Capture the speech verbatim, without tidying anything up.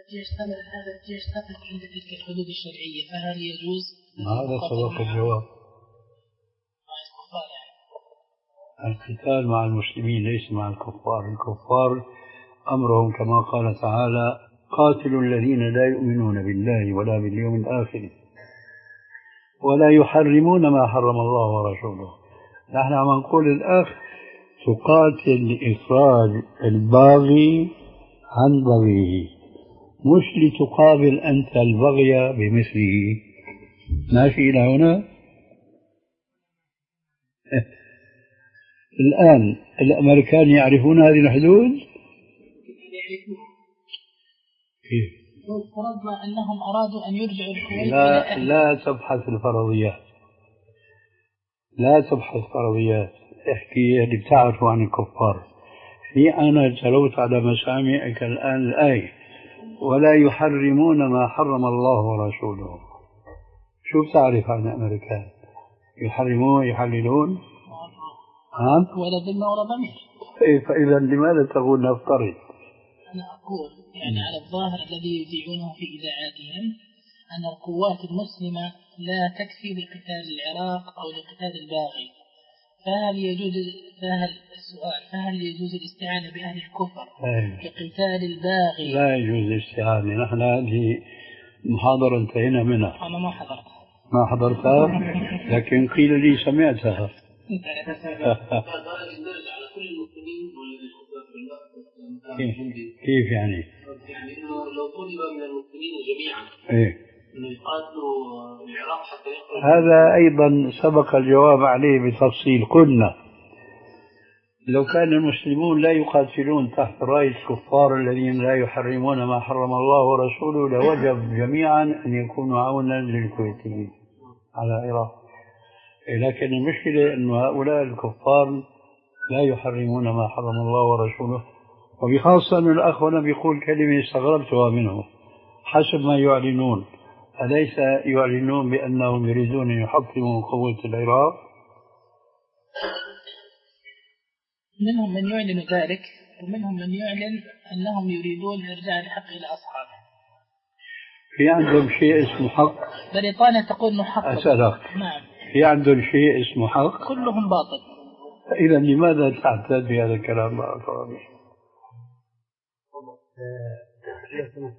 الجيش ثمن هذا الجيش ثمن عند تلك الحدود الشرعية، فهل يجوز؟ هذا سبق الجواب. القتال مع المسلمين ليس مع الكفار. الكفار أمرهم كما قال تعالى: قاتلوا الذين لا يؤمنون بالله ولا باليوم الآخر ولا يحرمون ما حرم الله ورسوله. نحن عم نقول الأخ تقاتل لإخراج الباغي عن بغيه، مش لتقابل أنت البغي بمثله. ماشي إلى هنا؟ الآن الأمريكان يعرفون هذه الحدود؟ كيف؟ فرضنا أنهم أرادوا أن يرجعوا الكويت. لا لا تبحث الفرضيات، لا تبحث فرضيات، احكي اللي بتعرفه عن الكفار. في أنا تلوت على مسامعك الآن الآية: ولا يحرمون ما حرم الله ورسوله. شو بتعرف عن الأمريكان؟ يحرمون يحللون؟ ها؟ ولا ذمة ولا ضمير. فإذا لماذا تقول نفترض؟ أنا أقول يعني على الظاهر الذي يذيعونه في إذاعاتهم أن القوات المسلمة لا تكفي لقتال العراق أو لقتال الباغي، فهل يجوز فهل السؤال فهل يجوز الاستعانة بأهل الكفر لقتال الباغي؟ لا يجوز الاستعانة. نحن هذه محاضرة انتهينا منها. أنا ما حضرتها. ما حضرتها؟ لكن قيل لي سمعتها. كيف يعني؟ يعني انه لو طلب من المسلمين جميعا ايه انه يقاتلوا العراق حتى يخرج. هذا ايضا سبق الجواب عليه بتفصيل. قلنا لو كان المسلمون لا يقاتلون تحت راية الكفار الذين لا يحرمون ما حرم الله ورسوله لوجب جميعا ان يكونوا عونا للكويتيين على العراق. لكن المشكلة أن هؤلاء الكفار لا يحرمون ما حرم الله ورسوله، وبخاصة أن الأخ هنا بيقول كلمة استغربتها منه: حسب ما يعلنون. أليس يعلنون بأنهم يريدون أن يحطموا قوة العراق؟ منهم من يعلن ذلك، ومنهم من يعلن أنهم يريدون إرجاع الحق إلى أصحابه. في عندهم شيء اسمه حق؟ بريطانيا تقول أنه حق. أسألك. نعم. في عندهم شيء اسمه حق؟ كلهم باطل. إذا لماذا تعتد بهذا الكلام؟